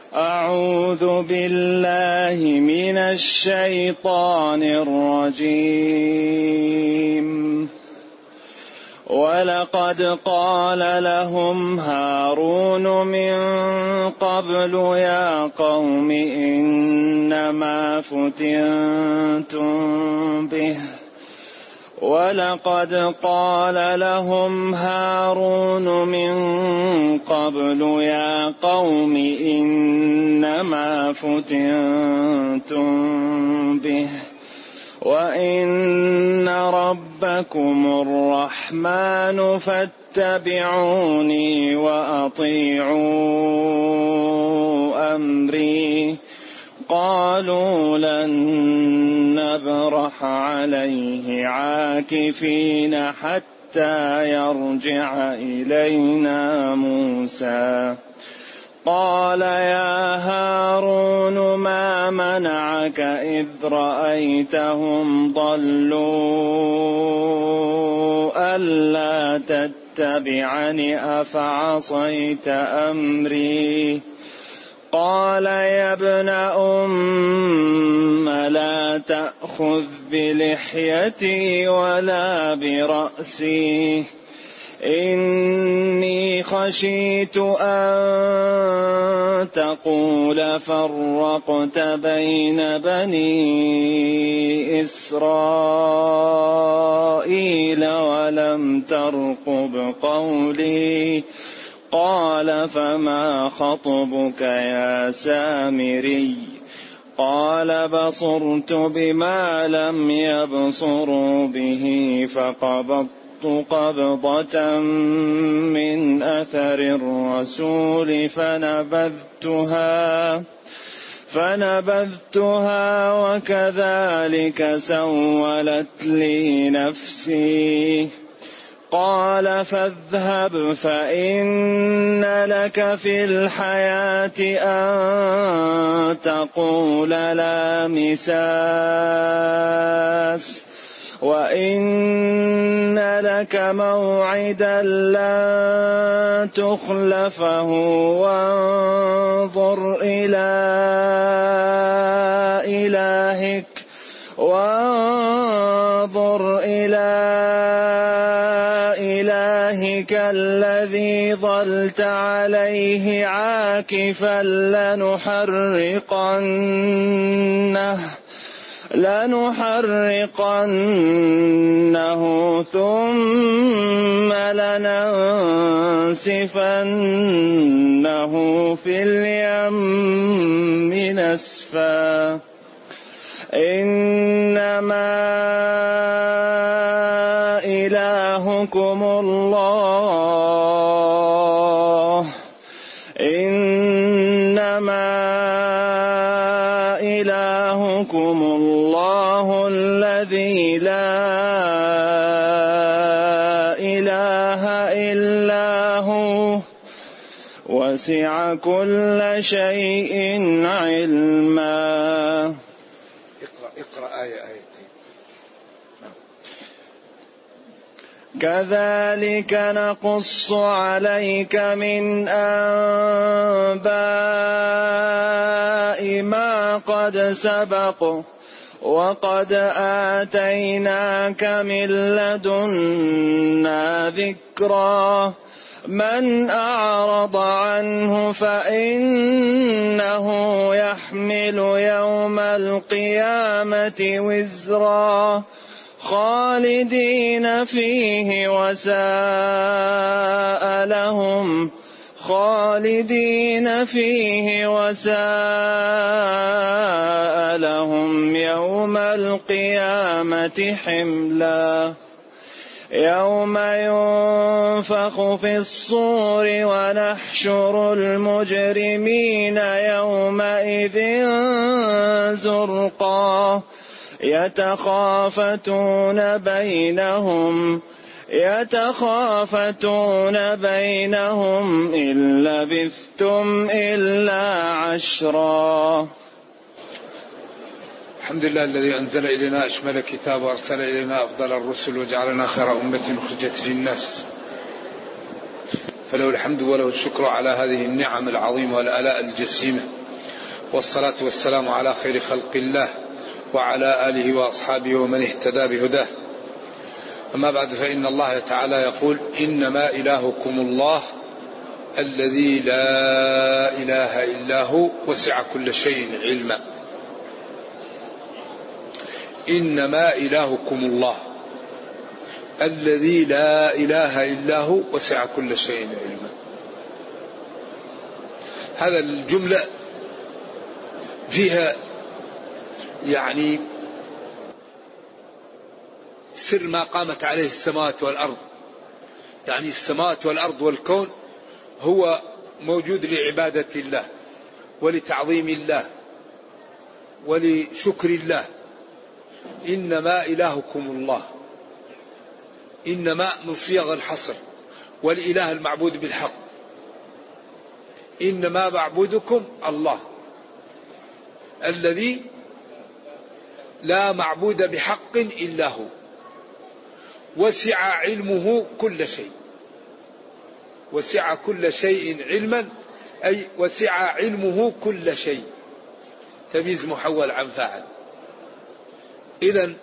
أعوذ بالله من الشيطان الرجيم. ولقد قال لهم هارون من قبل يا قوم إنما فتنتم به ولقد قال لهم هارون من قبل يا قوم إنما فتنتم به وإن ربكم الرحمن فاتبعوني وأطيعوا أمري. قالوا لن نبرح عليه عاكفين حتى يرجع إلينا موسى. قال يا هارون ما منعك إذ رأيتهم ضلوا ألا تتبعني أفعصيت أمري. قال يا ابن لا تأخذ بلحيتي ولا برأسي إني خشيت أن تقول فرقت بين بني إسرائيل ولم ترقب قولي. قال فما خطبك يا سامري؟ قال بصرت بما لم يبصروا به فقبضت قبضة من أثر الرسول فنبذتها وكذلك سولت لي نفسي. قال فاذهب فإن لك في الحياة أن تقول لا مساس وإن لك موعدا لن تخلفه وانظر إلهك الذي ظلت عليه عاكفا لنحرقنه ثم لننسفنه في اليم نسفا. إنما إلهكم الله الذي لا إله إلا هو وسع كل شيء علما. اقرأ آيتين. كذلك نقص عليك من أنباء ما قد سبق وقد آتيناك من لدنا ذكرا. من أعرض عنه فإنه يحمل يوم القيامة وزرا خالدين فيه وساء لهم يوم القيامة حملا. يوم ينفخ في الصور ونحشر المجرمين يومئذ زرقا يتخافتون بينهم إن لبثتم إلا عشرا. الحمد لله الذي أنزل إلينا أشمل كتاب وأرسل إلينا أفضل الرسل وجعلنا خير أمة أخرجت للناس. فله الحمد وله الشكر على هذه النعم العظيمة والآلاء الجسيمة، والصلاة والسلام على خير خلق الله وعلى آله وأصحابه ومن اهتدى بهداه. أما بعد، فإن الله تعالى يقول: إنما إلهكم الله الذي لا إله إلا هو وسع كل شيء علما. إنما إلهكم الله الذي لا إله إلا هو وسع كل شيء علما. هذا الجملة فيها يعني سر ما قامت عليه السماوات والأرض. يعني السماوات والأرض والكون هو موجود لعبادة الله ولتعظيم الله ولشكر الله. إنما إلهكم الله، إنما من صيغ الحصر، والإله المعبود بالحق. إنما معبودكم الله الذي لا معبود بحق إلا هو وسع علمه كل شيء. وسع كل شيء علما، أي وسع علمه كل شيء، تمييز محول عن فاعل. إذن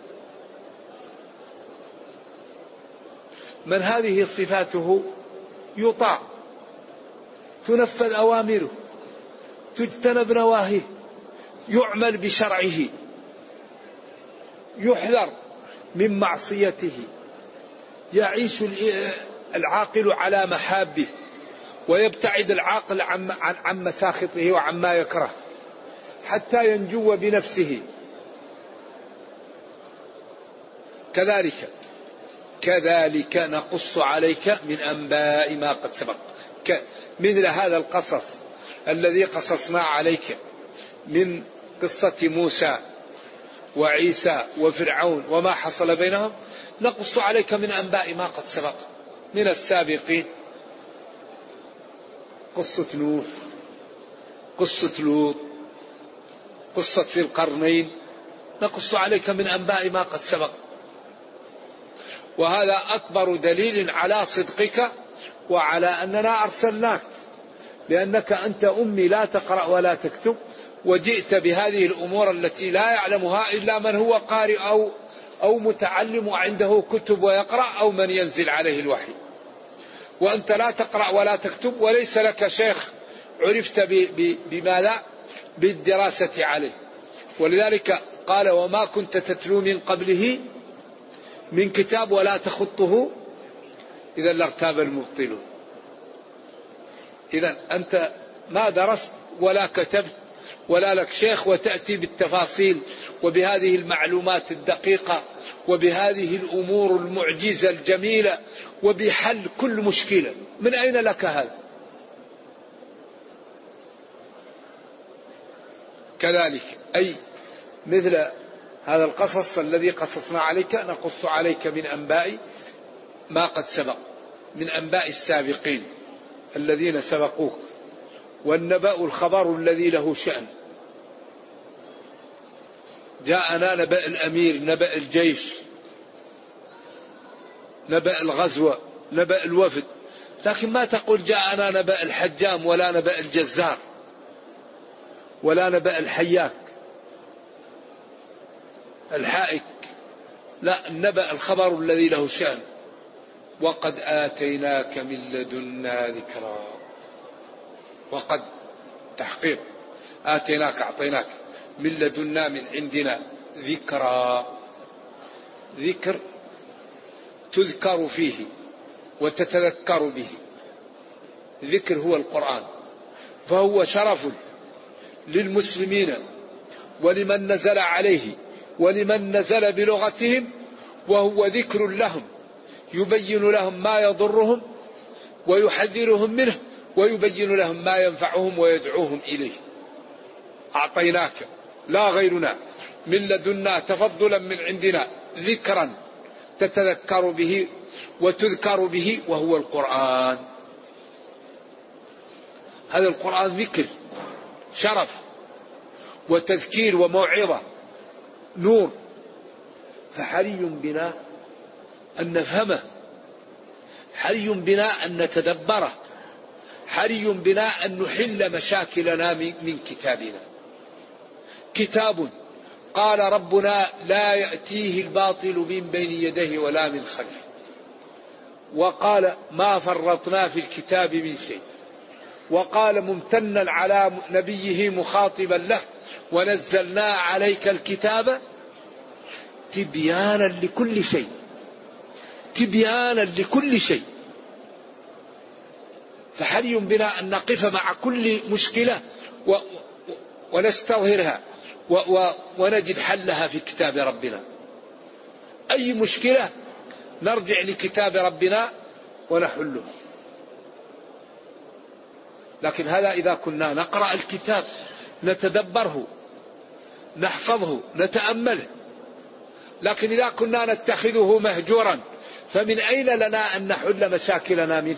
من هذه صفاته يطاع، تنفذ أوامره، تجتنب نواهيه، يعمل بشرعه، يحذر من معصيته، يعيش العاقل على محابه، ويبتعد العاقل عن مساخطه وعما يكره حتى ينجو بنفسه. كذلك نقص عليك من أنباء ما قد سبق. مثل هذا القصص الذي قصصنا عليك من قصة موسى وعيسى وفرعون وما حصل بينهم، نقص عليك من أنباء ما قد سبق من السابقين. قصة نوح، قصة لوط، قصة ذي القرنين، نقص عليك من أنباء ما قد سبق. وهذا أكبر دليل على صدقك وعلى أننا أرسلناك، لأنك أنت أمي لا تقرأ ولا تكتب، وجئت بهذه الأمور التي لا يعلمها إلا من هو قارئ أو متعلم وعنده كتب ويقرأ، أو من ينزل عليه الوحي. وأنت لا تقرأ ولا تكتب، وليس لك شيخ عرفت بماذا؟ بالدراسة عليه. ولذلك قال: وما كنت تتلو من قبله من كتاب ولا تخطه إذا لارتاب المبطلون. إذا أنت ما درست ولا كتبت ولا لك شيخ، وتأتي بالتفاصيل وبهذه المعلومات الدقيقة وبهذه الأمور المعجزة الجميلة وبحل كل مشكلة. من أين لك هذا؟ كذلك أي مثل هذا القصص الذي قصصنا عليك نقص عليك من أنباء ما قد سبق، من أنباء السابقين الذين سبقوك. والنبأ الخبر الذي له شأن. جاءنا نبأ الأمير، نبأ الجيش، نبأ الغزوة، نبأ الوفد، لكن ما تقول جاءنا نبأ الحجام ولا نبأ الجزار ولا نبأ الحياك الحائك. لا، النبأ الخبر الذي له شأن. وقد آتيناك من لدنا ذكرا. وقد تحقيق، آتيناك أعطيناك، من لدنا من عندنا، ذكرا. ذكر تذكر فيه وتتذكر به. ذكر هو القرآن، فهو شرف للمسلمين ولمن نزل عليه ولمن نزل بلغتهم، وهو ذكر لهم يبين لهم ما يضرهم ويحذرهم منه ويبين لهم ما ينفعهم ويدعوهم إليه. أعطيناك لا غيرنا من لدنا تفضلا من عندنا ذكرا تتذكر به وتذكر به، وهو القرآن. هذا القرآن ذكر، شرف وتذكير وموعظة، نور. فحري بنا أن نفهمه، حري بنا أن نتدبره، حري بنا أن نحل مشاكلنا من كتابنا. كتاب قال ربنا لا يأتيه الباطل من بين يديه ولا من خلفه، وقال ما فرطنا في الكتاب من شيء، وقال ممتنا على نبيه مخاطبا له ونزلنا عليك الكتاب تبيانا لكل شيء، تبيانا لكل شيء. فحري بنا أن نقف مع كل مشكلة ونستظهرها ونجد حلها في كتاب ربنا. أي مشكلة نرجع لكتاب ربنا ونحلها. لكن هذا إذا كنا نقرأ الكتاب نتدبره نحفظه نتأمله. لكن إذا كنا نتخذه مهجورا فمن أين لنا أن نحل مشاكلنا منه؟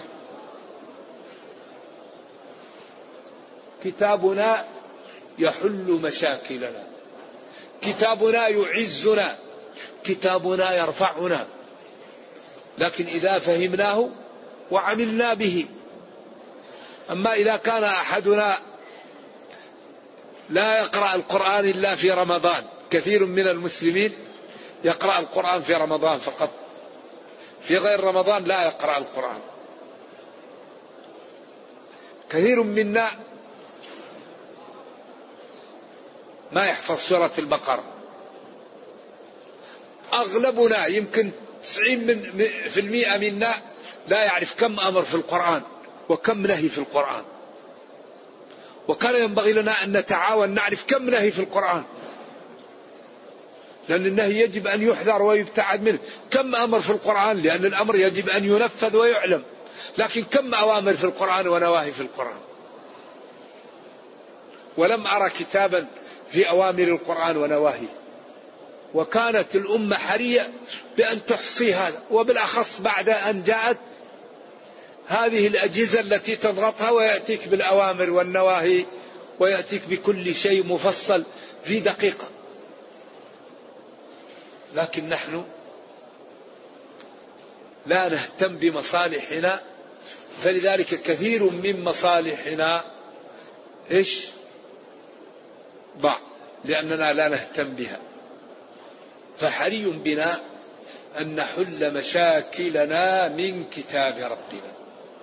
كتابنا يحل مشاكلنا، كتابنا يعزنا، كتابنا يرفعنا، لكن إذا فهمناه وعملنا به. أما إذا كان أحدنا لا يقرأ القرآن إلا في رمضان، كثير من المسلمين يقرأ القرآن في رمضان فقط، في غير رمضان لا يقرأ القرآن. كثير منا ما يحفظ سورة البقرة. أغلبنا يمكن 90% منا لا يعرف كم أمر في القرآن وكم نهي في القرآن. وكان ينبغي لنا أن نتعاون نعرف كم نهي في القرآن، لأن النهي يجب أن يحذر ويبتعد منه. كم أمر في القرآن، لأن الأمر يجب أن ينفذ ويعلم. لكن كم أوامر في القرآن ونواهي في القرآن. ولم أرى كتابا في أوامر القرآن ونواهي. وكانت الأمة حرية بأن تحصي هذا، وبالأخص بعد أن جاءت هذه الأجهزة التي تضغطها ويأتيك بالأوامر والنواهي ويأتيك بكل شيء مفصل في دقيقة. لكن نحن لا نهتم بمصالحنا، فلذلك كثير من مصالحنا ضاع لأننا لا نهتم بها. فحري بنا أن نحل مشاكلنا من كتاب ربنا.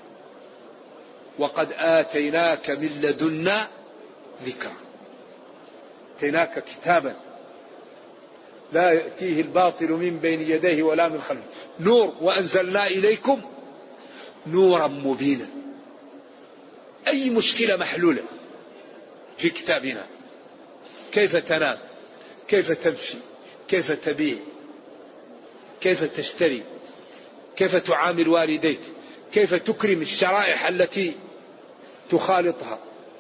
وقد آتيناك من لدنا ذكرا، آتيناك كتابا لا يأتيه الباطل من بين يديه ولا من خلفه نور وأنزلنا إليكم نورا مبينا. أي مشكلة محلولة في كتابنا. كيف تنام، كيف تمشي، كيف تبيع، كيف تشتري، كيف تعامل والديك، كيف تكرم الشرائح التي تخالطها،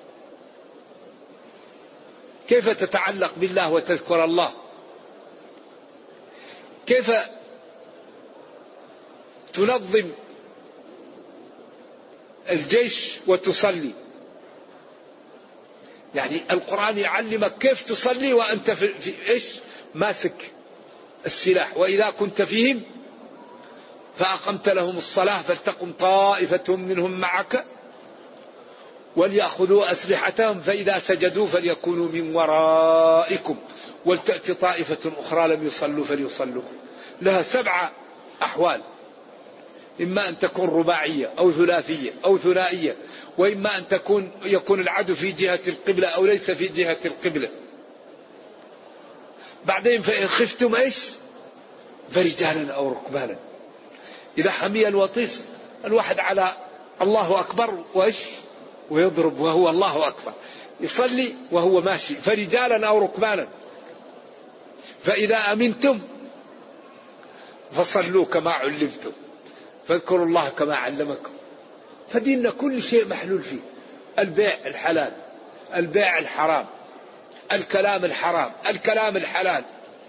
كيف تتعلق بالله وتذكر الله، كيف تنظم الجيش وتصلي. يعني القرآن يعلمك كيف تصلي وأنت في ماسك السلاح. وإذا كنت فيهم فأقمت لهم الصلاة فلتقم طائفة منهم معك وليأخذوا أسلحتهم فإذا سجدوا فليكونوا من ورائكم ولتأتي طائفة أخرى لم يصلوا فليصلوا. لها 7 أحوال، إما أن تكون رباعية أو ثلاثية أو ثنائية، وإما أن يكون العدو في جهة القبلة أو ليس في جهة القبلة. بعدين فإن خفتم فرجالا أو ركبانا. إذا حمي الوطيس الواحد على الله أكبر ويضرب وهو الله أكبر، يصلي وهو ماشي، فرجالا أو ركبانا. فإذا أمنتم فصلوا كما علمتم فاذكروا الله كما علمكم. فديننا كل شيء محلول فيه. البيع الحلال، البيع الحرام، الكلام الحرام، الكلام الحلال.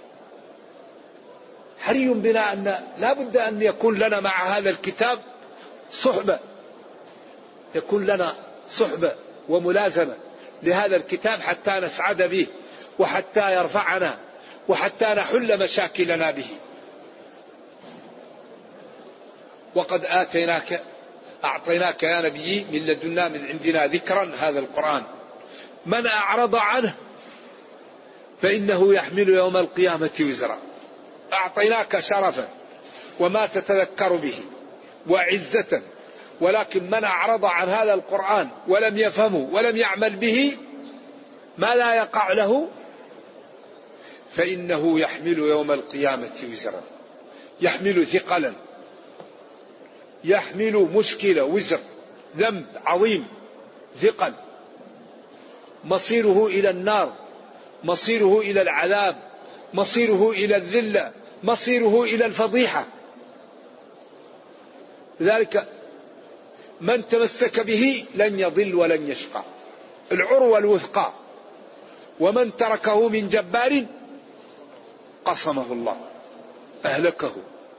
حري بنا أن لا بد أن يكون لنا مع هذا الكتاب صحبة، يكون لنا صحبة وملازمة لهذا الكتاب حتى نسعد به وحتى يرفعنا وحتى نحل مشاكلنا به. وقد آتيناك أعطيناك يا نبي من لدنا من عندنا ذكرا، هذا القرآن. من أعرض عنه فإنه يحمل يوم القيامة وزرا. أعطيناك شرفا وما تتذكر به وعزة، ولكن من أعرض عن هذا القرآن ولم يفهمه ولم يعمل به ما لا يقع له فإنه يحمل يوم القيامة وزرا. يحمل ثقلا، يحمل مشكلة، وزر، ذنب عظيم، ثقل، مصيره إلى النار، مصيره إلى العذاب، مصيره إلى الذلة، مصيره إلى الفضيحة. لذلك من تمسك به لن يضل ولن يشقى، العروة الوثقى. ومن تركه من جبار قصمه الله، أهلكه.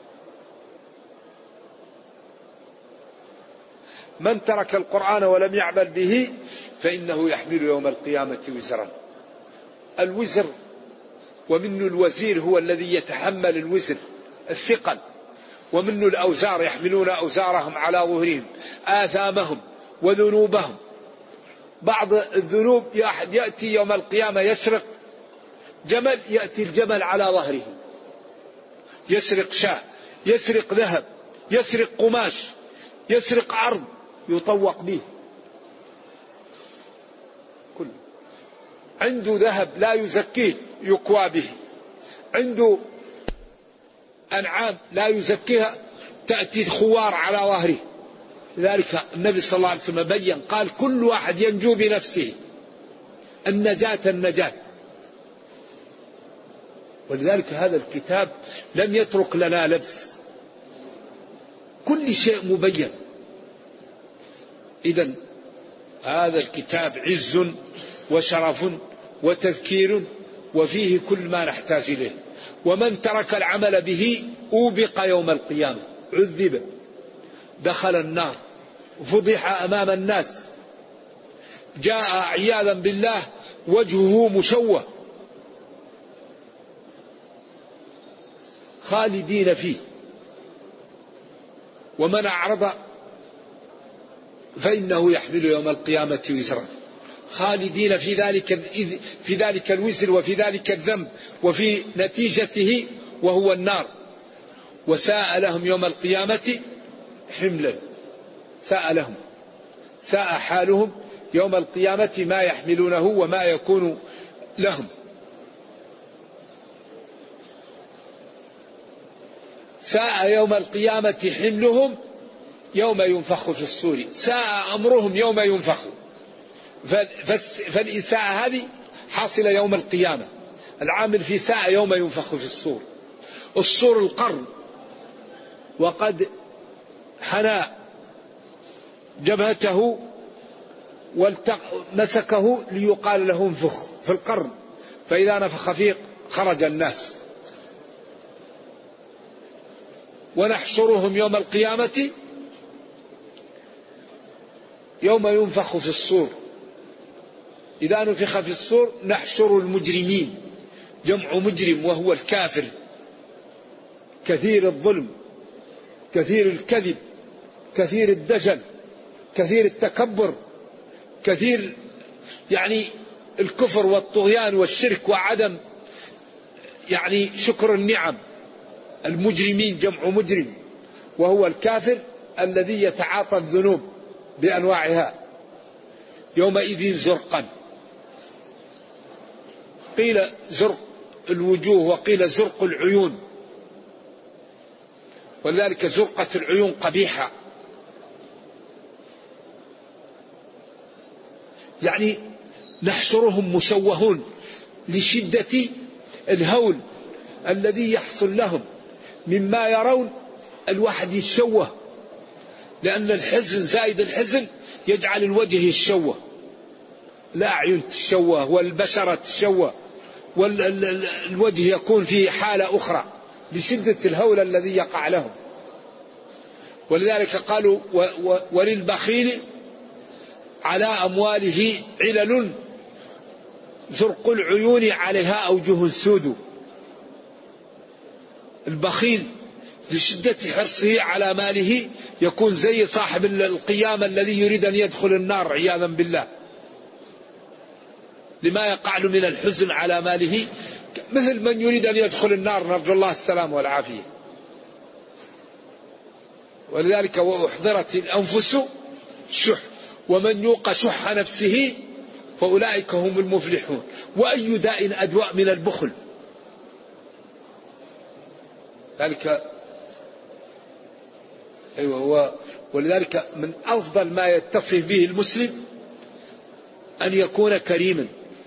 من ترك القرآن ولم يعمل به فإنه يحمل يوم القيامة وزرا. الوزر ومنه الوزير هو الذي يتحمل الوزر الثقل، ومنه الأوزار يحملون أوزارهم على ظهرهم آثامهم وذنوبهم. بعض الذنوب يأتي يوم القيامة يسرق جمل، يأتي الجمل على ظهره، يسرق شاة، يسرق ذهب، يسرق قماش، يسرق عرض يطوق به. كل عنده ذهب لا يزكيه يكوى به، عنده أنعام لا يزكيها تأتي خوار على ظهره. لذلك النبي صلى الله عليه وسلم بيّن قال كل واحد ينجو بنفسه، النجاة. ولذلك هذا الكتاب لم يترك لنا لبس، كل شيء مبين. إذن هذا الكتاب عز وشرف وتذكير، وفيه كل ما نحتاج إليه. ومن ترك العمل به أوبق يوم القيامة، عذب، دخل النار، فضح أمام الناس، جاء عياذا بالله وجهه مشوه، خالدين فيه. ومن أعرض فإنه يحمل يوم القيامة وزرا، خالدين في ذلك الوزر وفي ذلك الذنب وفي نتيجته وهو النار. وساء لهم يوم القيامة حملا، ساء لهم، ساء حالهم يوم القيامة ما يحملونه وما يكون لهم. ساء يوم القيامة حملهم يوم ينفخ في الصور، ساء أمرهم يوم ينفخ. فالإساءة هذه حاصلة يوم القيامة، العامل في ساء يوم ينفخ في الصور. الصور القرن، وقد حنى جبهته مسكه ليقال له انفخ في القرن، فإذا نفخ فيه خرج الناس. ونحشرهم يوم القيامة يوم ينفخ في الصور، إذا نفخ في الصور نحشر المجرمين، جمع مجرم وهو الكافر، كثير الظلم، كثير الكذب، كثير الدجل، كثير التكبر، كثير يعني الكفر والطغيان والشرك وعدم يعني شكر النعم. المجرمين جمع مجرم وهو الكافر الذي يتعاطى الذنوب بأنواعها. يومئذ زرقا، قيل زرق الوجوه وقيل زرق العيون، ولذلك زرقة العيون قبيحة، يعني نحشرهم مشوهون لشدة الهول الذي يحصل لهم مما يرون. الواحد يتشوه لأن الحزن زائد الحزن يجعل الوجه يتشوه، الأعين تتشوه والبشرة تتشوه والوجه يكون في حالة أخرى لشدة الهول الذي يقع لهم. ولذلك قالوا وللبخيل على أمواله علل زرق العيون عليها أوجه سود. البخيل لشدة حرصه على ماله يكون زي صاحب القيامة الذي يريد أن يدخل النار عياذا بالله، لما يقع له من الحزن على ماله، مثل من يريد أن يدخل النار، نرجو الله السلام والعافية. ولذلك وأحضرت الأنفس شح، ومن يوق شح نفسه فأولئك هم المفلحون. وأي داء أدواء من البخل. ذلك ولذلك من أفضل ما يتصف به المسلم أن يكون كريما،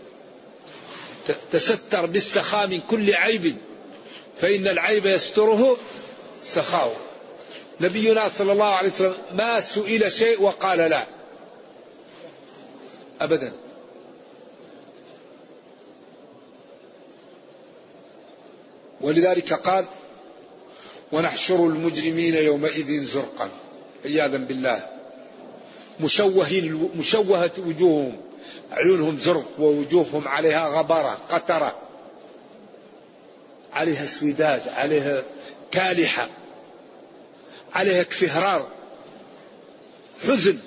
تستر بالسخاء من كل عيب، فإن العيب يستره سخاء. نبينا صلى الله عليه وسلم ما سئل شيء وقال لا أبدا. ولذلك قال ونحشر المجرمين يومئذ زرقا عياذا بالله، مشوهة وجوههم، عيونهم زرق ووجوههم عليها غبرة قترة، عليها اسوداد، عليها كالحة، عليها كفهرار، حزن،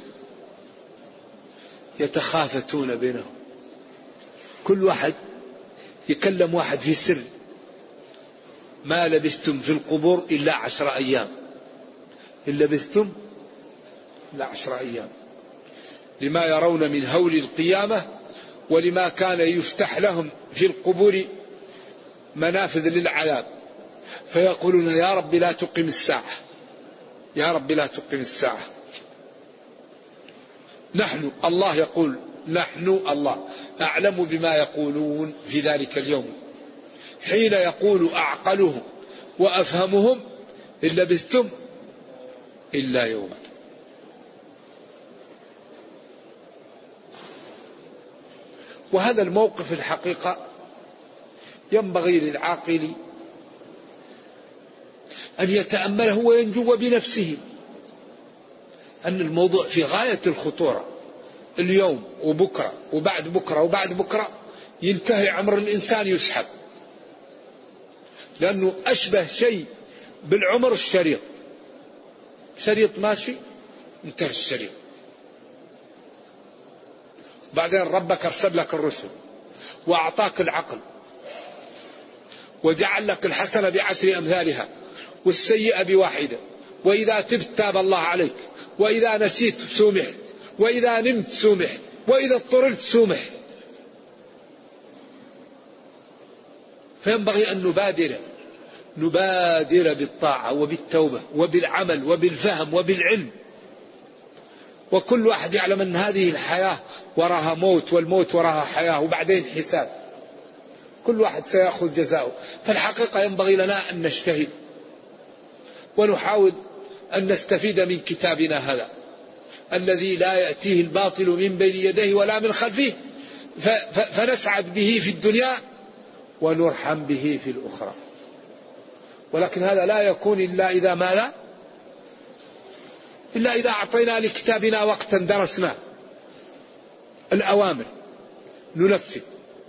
يتخافتون بينهم، كل واحد يكلم واحد في سر، ما لبثتم في القبور إلا 10 أيام، إن لبثتم إلا 10 أيام، لما يرون من هول القيامة، ولما كان يفتح لهم في القبور منافذ للعذاب، فيقولون يا رب لا تقم الساعة، يا رب لا تقم الساعة. نحن، الله يقول نحن الله أعلم بما يقولون في ذلك اليوم، حين يقول أعقلهم وأفهمهم إن لبثتم إلا يوما. وهذا الموقف الحقيقة ينبغي للعاقل أن يتأمله وينجو بنفسه، أن الموضوع في غاية الخطورة. اليوم وبكرة وبعد بكرة وبعد بكرة ينتهي عمر الإنسان، يسحب، لأنه أشبه شيء بالعمر الشريط، شريط ماشي انتهى الشريط. بعدين ربك أرسل لك الرسل وأعطاك العقل وجعل لك الحسنة ب10 أمثالها والسيئة ب1، وإذا تبت تاب الله عليك، وإذا نسيت سومحت، وإذا نمت سومحت، وإذا اضطررت سومحت. فينبغي أن نبادر بالطاعة وبالتوبة وبالعمل وبالفهم وبالعلم. وكل واحد يعلم أن هذه الحياة وراها موت، والموت وراها حياة، وبعدين حساب، كل واحد سيأخذ جزاؤه. فالحقيقة ينبغي لنا أن نجتهد ونحاول أن نستفيد من كتابنا هذا الذي لا يأتيه الباطل من بين يديه ولا من خلفه، فنسعد به في الدنيا ونرحم به في الأخرى. ولكن هذا لا يكون إلا إذا ماذا؟ إلا إذا أعطينا لكتابنا وقتا درسنا الأوامر ننفذ.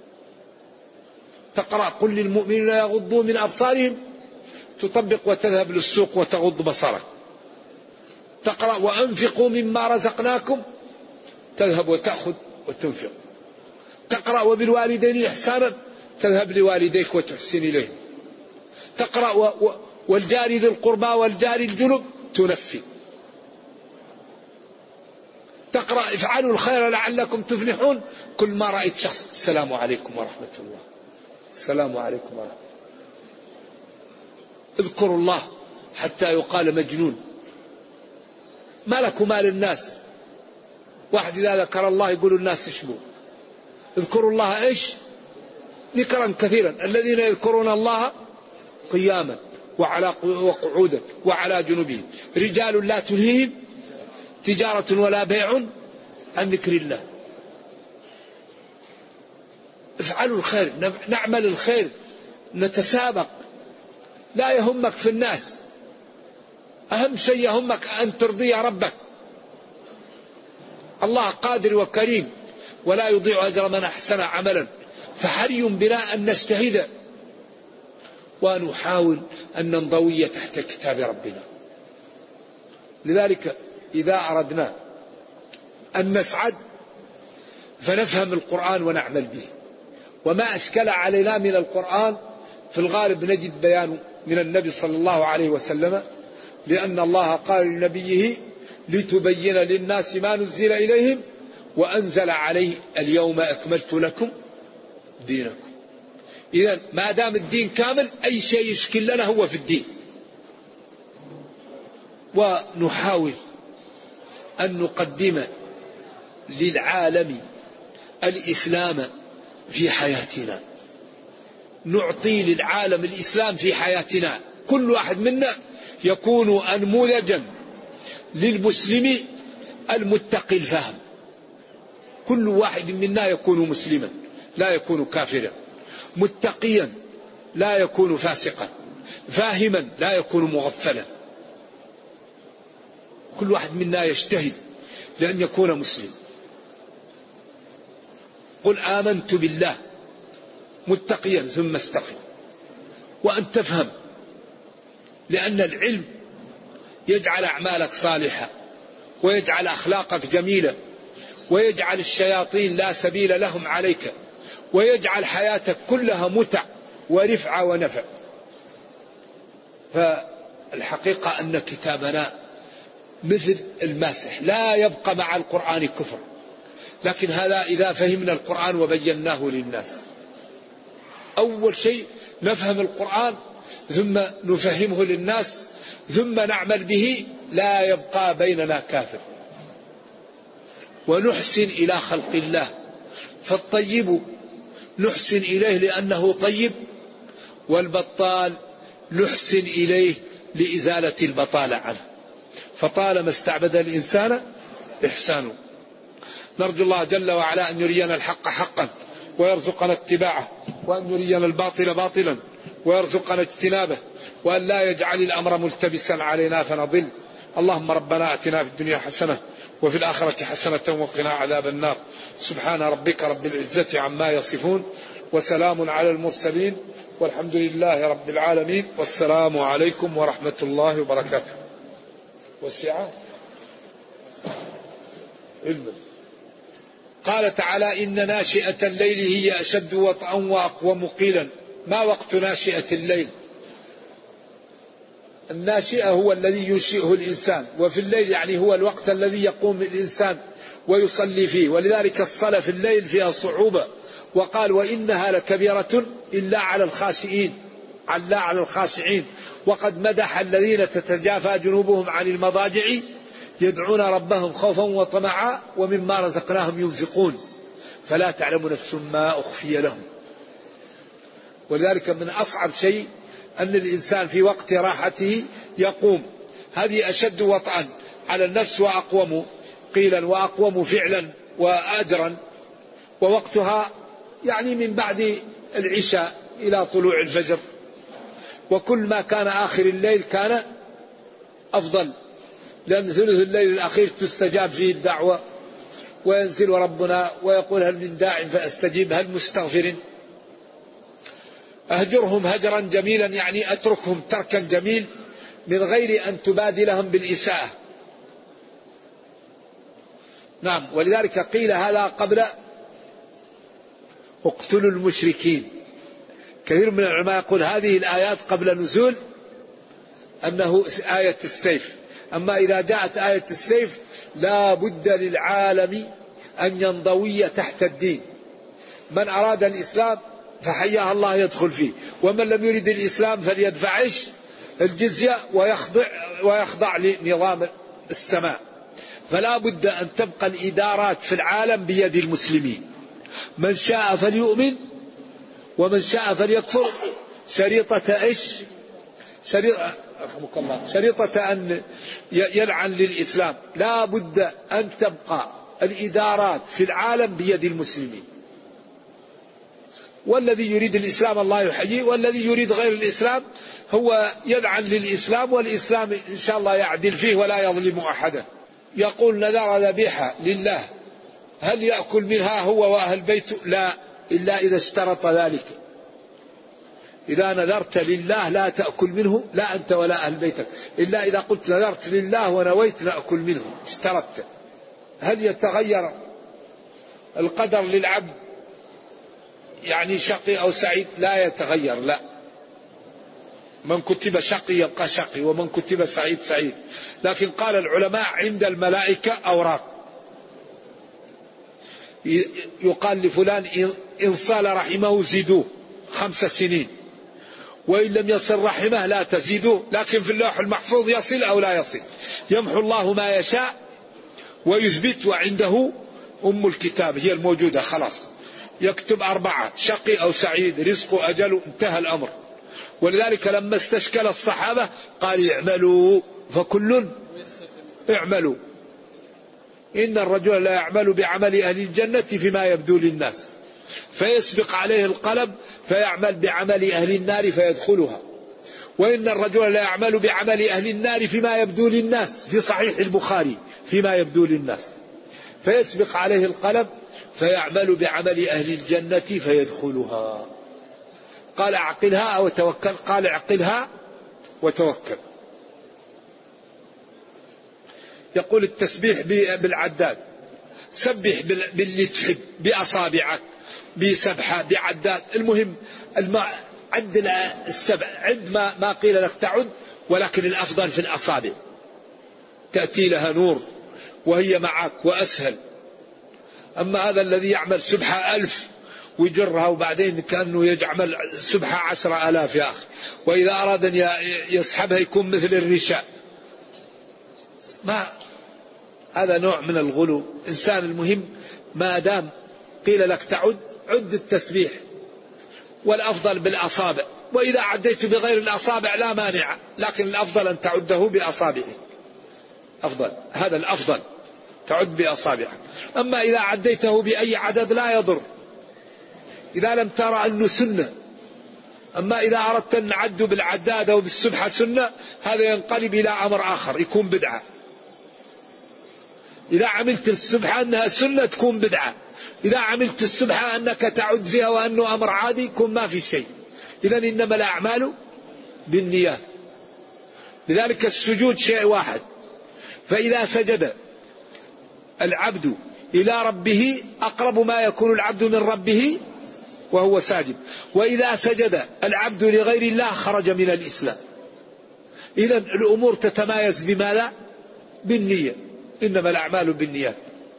تقرأ قل للمؤمنين يغضوا من أبصارهم، تطبق وتذهب للسوق وتغض بصرك. تقرأ وأنفقوا مما رزقناكم، تذهب وتأخذ وتنفق. تقرأ وبالوالدين إحسانا، تذهب لوالديك وتحسن إليهم. تقرأ والجار ذي القربى والجار الجنب، تنفذ. تقرأ افعلوا الخير لعلكم تفلحون، كل ما رأيت شخص السلام عليكم ورحمة الله، السلام عليكم ورحمة الله. اذكروا الله حتى يقال مجنون. مالك مال الناس، واحد إذا ذكر الله يقول الناس اشبوا. اذكروا الله ايش؟ ذكرا كثيرا. الذين يذكرون الله قياما وقعودا وعلى جنوبهم، رجال لا تلهيهم تجارة ولا بيع عن ذكر الله. افعلوا الخير، نعمل الخير، نتسابق. لا يهمك في الناس، أهم شيء يهمك أن ترضي ربك. الله قادر وكريم ولا يضيع أجر من أحسن عملا، فحري بنا أن نجتهد ونحاول أن ننضوي تحت كتاب ربنا. لذلك إذا أردنا أن نسعد فنفهم القرآن ونعمل به، وما أشكل علينا من القرآن في الغالب نجد بيان من النبي صلى الله عليه وسلم، لأن الله قال لنبيه لتبين للناس ما نزل إليهم وأنزل عليه اليوم أكملت لكم دينكم. إذن ما دام الدين كامل أي شيء يشكل لنا هو في الدين. ونحاول أن نقدم للعالم الإسلام في حياتنا، نعطي للعالم الإسلام في حياتنا. كل واحد منا يكون أنموذجا للمسلم المتقي الفهم. كل واحد منا يكون مسلما لا يكون كافرا، متقيا لا يكون فاسقا، فاهما لا يكون مغفلا. كل واحد منا يجتهد لأن يكون مسلم. قل آمنت بالله متقيا ثم استقم. وأن تفهم، لأن العلم يجعل أعمالك صالحة ويجعل أخلاقك جميلة ويجعل الشياطين لا سبيل لهم عليك ويجعل حياتك كلها متع ورفعة ونفع. فالحقيقة أن كتابنا مثل الماسح لا يبقى مع القرآن كفر، لكن هذا إذا فهمنا القرآن وبيناه للناس. أول شيء نفهم القرآن ثم نفهمه للناس ثم نعمل به، لا يبقى بيننا كافر. ونحسن إلى خلق الله، فالطيب نحسن إليه لأنه طيب، والبطال نحسن إليه لإزالة البطالة عنه. فطالما استعبد الإنسان إحسانه. نرجو الله جل وعلا أن يرينا الحق حقا ويرزقنا اتباعه، وأن يرينا الباطل باطلا ويرزقنا اجتنابه، وأن لا يجعل الأمر ملتبسا علينا فنضل. اللهم ربنا أتنا في الدنيا حسنة وفي الآخرة حسنة وقنا عذاب النار. سبحان ربك رب العزة عما يصفون وسلام على المرسلين والحمد لله رب العالمين. والسلام عليكم ورحمة الله وبركاته. والسعادة علم. قال تعالى إن ناشئة الليل هي أشد وطئا وأقوم قيلا. ما وقت ناشئة الليل؟ الناشئة هو الذي ينشئه الإنسان، وفي الليل يعني هو الوقت الذي يقوم الإنسان ويصلي فيه، ولذلك الصلاة في الليل فيها صعوبة. وقال وإنها لكبيرة إلا على الخاشعين، على الخاشعين. وقد مدح الذين تتجافى جنوبهم عن المضاجع يدعون ربهم خوفا وطمعا ومما رزقناهم ينفقون فلا تعلم نفس ما أخفي لهم. ولذلك من أصعب شيء أن الإنسان في وقت راحته يقوم، هذه أشد وطئا على النفس وأقوم قيلا وأقوم فعلا وأجرا. ووقتها يعني من بعد العشاء إلى طلوع الفجر، وكل ما كان آخر الليل كان أفضل، لأن ثلث الليل الأخير تستجاب فيه الدعوة، وينزل ربنا ويقول هل من داع فأستجيب هل مستغفر. أهجرهم هجرا جميلا يعني أتركهم تركا جميل من غير أن تبادلهم بالإساءة. نعم، ولذلك قيل هذا قبل اقتلوا المشركين. كثير من العلماء يقول هذه الآيات قبل نزول أنه آية السيف. أما إذا جاءت آية السيف لا بد للعالم أن ينضوي تحت الدين. من أراد الإسلام فحياه الله يدخل فيه، ومن لم يرد الإسلام فليدفع الجزية ويخضع لنظام السماء. فلا بد أن تبقى الإدارات في العالم بيد المسلمين، من شاء فليؤمن ومن شاء فليكفر. شريطة شريطة أن يلعن للإسلام. لا بد أن تبقى الإدارات في العالم بيد المسلمين، والذي يريد الإسلام الله يحييه، والذي يريد غير الإسلام هو يلعن للإسلام، والإسلام إن شاء الله يعدل فيه ولا يظلم أحدا. يقول نذر ذبيحة لله هل يأكل منها هو وأهل بيته؟ لا، إلا إذا اشترط ذلك. إذا نذرت لله لا تأكل منه، لا أنت ولا أهل بيتك، إلا إذا قلت نذرت لله ونويت نأكل منه اشترطت. هل يتغير القدر للعبد يعني شقي أو سعيد؟ لا يتغير، لا. من كتب شقي يبقى شقي، ومن كتب سعيد سعيد. لكن قال العلماء عند الملائكة أوراق، يقال لفلان إن صال رحمه زيدوه 5 سنين، وإن لم يصل رحمه لا تزيدوه. لكن في اللوح المحفوظ يصل أو لا يصل. يمحو الله ما يشاء ويثبت، وعنده أم الكتاب هي الموجودة خلاص. يكتب 4 شقي أو سعيد، رزق أجل، انتهى الأمر. ولذلك لما استشكل الصحابة قال اعملوا فكل اعملوا، إن الرجل لا يعمل بعمل أهل الجنة فيما يبدو للناس، فيسبق عليه القلم فيعمل بعمل أهل النار فيدخلها. وإن الرجل لا يعمل بعمل أهل النار فيما يبدو للناس، في صحيح البخاري فيما يبدو للناس، فيسبق عليه القلم فيعمل بعمل أهل الجنة فيدخلها. قال اعقلها أو توكل، قال اعقلها وتوكل. يقول التسبيح بالعداد، سبح باللي تحب، بأصابعك، بسبحة، بعداد، المهم عد السبع، عد ما قيل لك تعد، ولكن الأفضل في الأصابع، تأتي لها نور وهي معك وأسهل. أما هذا الذي يعمل سبحة 1000 ويجرها وبعدين كأنه يعمل سبحة 10,000 يا أخي، وإذا أراد أن يسحبها يكون مثل الرشاء. ما هذا نوع من الغلو. إنسان المهم ما دام قيل لك تعد، عد التسبيح، والأفضل بالأصابع، وإذا عديت بغير الأصابع لا مانع، لكن الأفضل أن تعده بأصابعك، أفضل، هذا الأفضل، تعد بأصابعك. أما إذا عديته بأي عدد لا يضر، إذا لم ترى أنه سنة. أما إذا أردت أن نعد بالعداد أو بالسبحة سنة، هذا ينقلب إلى أمر آخر، يكون بدعة. إذا عملت السبحة أنها سنة تكون بدعة، إذا عملت السبحة أنك تعد فيها وأنه أمر عادي يكون ما في شيء. إذا إنما الأعمال بالنيات. لذلك السجود شيء واحد، فإذا سجد العبد إلى ربه أقرب ما يكون العبد من ربه وهو ساجد، وإذا سجد العبد لغير الله خرج من الإسلام. إذا الأمور تتمايز بماذا؟ بالنية، إنما الأعمال بالنيات.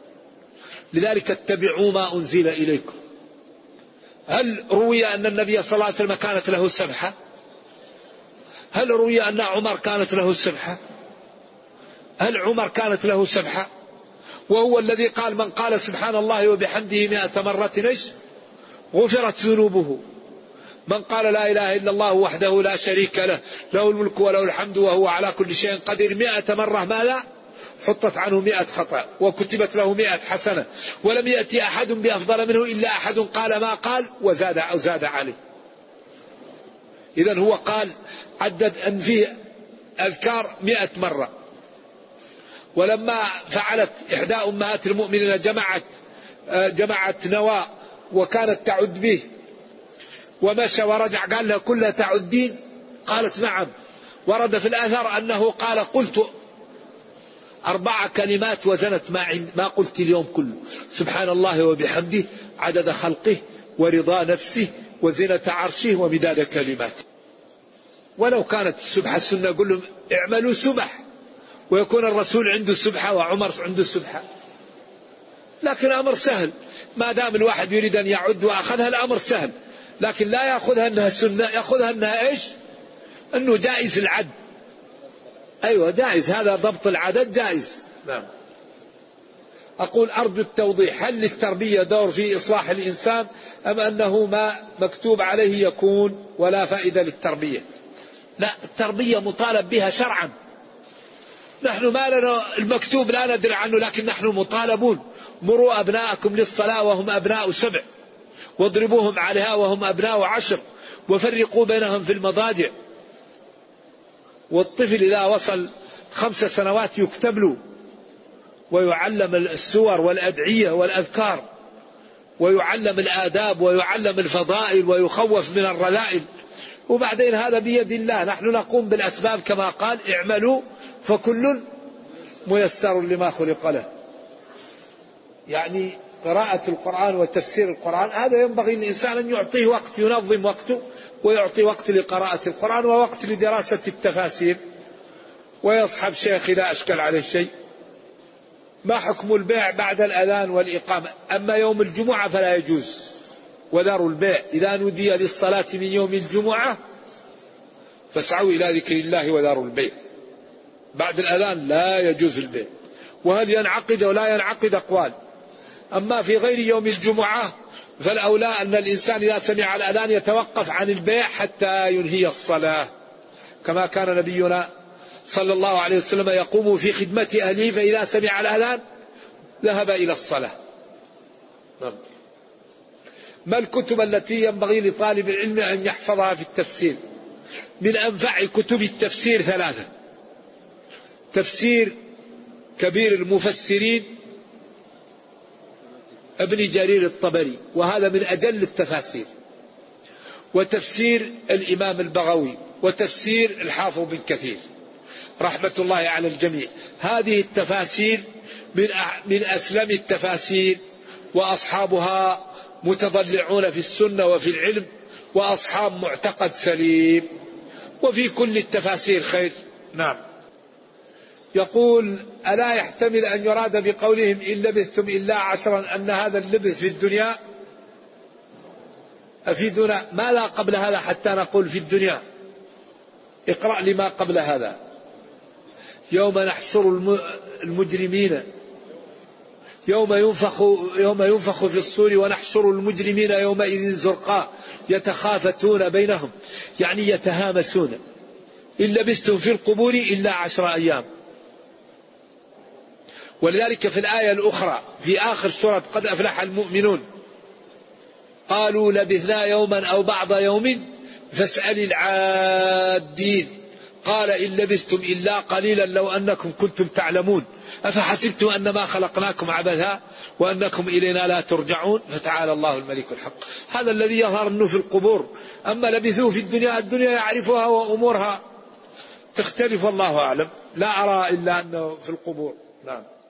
لذلك اتبعوا ما أنزل إليكم. هل روي أن النبي صلى الله عليه وسلم كانت له سبحة؟ هل روي أن عمر كانت له سبحة؟ هل عمر كانت له سبحة؟ وهو الذي قال من قال سبحان الله وبحمده 100 مرة غفرت ذنوبه. من قال لا إله إلا الله وحده لا شريك له، له الملك وله الحمد وهو على كل شيء قدير 100 مرة، ما لا حطت عنه 100 خطأ وكتبت له 100 حسنة، ولم يأتي أحد بأفضل منه إلا أحد قال ما قال وزاد أو زاد عليه. إذن هو قال عدد أن فيه أذكار 100 مرة. ولما فعلت إحدى أمهات المؤمنين جمعت نواة وكانت تعد به، ومشى ورجع قال لها كلها تعدين؟ قالت نعم. ورد في الأثر أنه قال قلت 4 كلمات وزنت ما قلت اليوم كله، سبحان الله وبحمده عدد خلقه ورضا نفسه وزنة عرشه ومداد كلماته. ولو كانت السبحة السنة قل لهم اعملوا سبح، ويكون الرسول عنده سبحة وعمر عنده سبحة. لكن الأمر سهل، ما دام الواحد يريد أن يعد وأخذها الأمر سهل، لكن لا يأخذها أنها سنة، يأخذها أنها إيش؟ أنه جائز العد. أيوة جائز، هذا ضبط العدد جائز. نعم. أقول أرجو التوضيح، هل للتربية دور في إصلاح الإنسان أم أنه ما مكتوب عليه يكون ولا فائدة للتربية؟ لا، التربية مطالب بها شرعا. نحن ما لنا المكتوب لا ندري عنه، لكن نحن مطالبون. مروا أبناءكم للصلاة وهم أبناء 7، واضربوهم عليها وهم أبناء 10، وفرقوا بينهم في المضاجع. والطفل إذا وصل 5 سنوات يكتب له ويعلم السور والأدعية والأذكار، ويعلم الآداب ويعلم الفضائل، ويخوف من الرذائل. وبعدين هذا بيد الله، نحن نقوم بالأسباب كما قال اعملوا فكل ميسر لما خلق له. يعني قراءة القرآن وتفسير القرآن هذا ينبغي الإنسان أن يعطيه وقت، ينظم وقته ويعطي وقت لقراءة القرآن ووقت لدراسة التفاسير، ويصحب شيخ لا أشكل عليه شيء. ما حكم البيع بعد الأذان والإقامة؟ أما يوم الجمعة فلا يجوز، وذروا البيع إذا نودي للصلاة من يوم الجمعة فاسعوا إلى ذكر الله وذروا البيع. بعد الأذان لا يجوز البيع. وهل ينعقد ولا ينعقد أقوال. أما في غير يوم الجمعة فالأولى أن الإنسان إذا سمع الأذان يتوقف عن البيع حتى ينهي الصلاة، كما كان نبينا صلى الله عليه وسلم يقوم في خدمة أهله فإذا سمع الأذان ذهب إلى الصلاة. ما الكتب التي ينبغي لطالب العلم أن يحفظها في التفسير؟ من أنفع كتب التفسير ثلاثة: تفسير كبير المفسرين ابن جرير الطبري وهذا من أجل التفاسير، وتفسير الإمام البغوي، وتفسير الحافظ بن كثير رحمة الله على الجميع. هذه التفاسير من أسلم التفاسير، وأصحابها متضلعون في السنة وفي العلم، وأصحاب معتقد سليم، وفي كل التفاسير خير. نعم. يقول: ألا يحتمل أن يراد بقولهم إن لبثتم إلا عشرا أن هذا اللبث في الدنيا؟ أفيدنا ماذا قبل هذا حتى نقول في الدنيا؟ اقرأ لما قبل هذا: يوم نحشر المجرمين يوم ينفخ في الصور ونحشر المجرمين يومئذ زرقاء يتخافتون بينهم، يعني يتهامسون. إن لبثتم في القبور إلا 10 أيام. ولذلك في الآية الأخرى في آخر سورة قد أفلح المؤمنون قالوا لبثنا يوما أو بعض يوم فاسأل العادين قال إن لبثتم إلا قليلا لو أنكم كنتم تعلمون أفحسبتم أنما خلقناكم عبثا وأنكم إلينا لا ترجعون فتعالى الله الملك الحق. هذا الذي يظهر أنه في القبور. أما لبثوا في الدنيا يعرفها وأمورها تختلف، الله أعلم. لا أرى إلا أنه في القبور. نعم.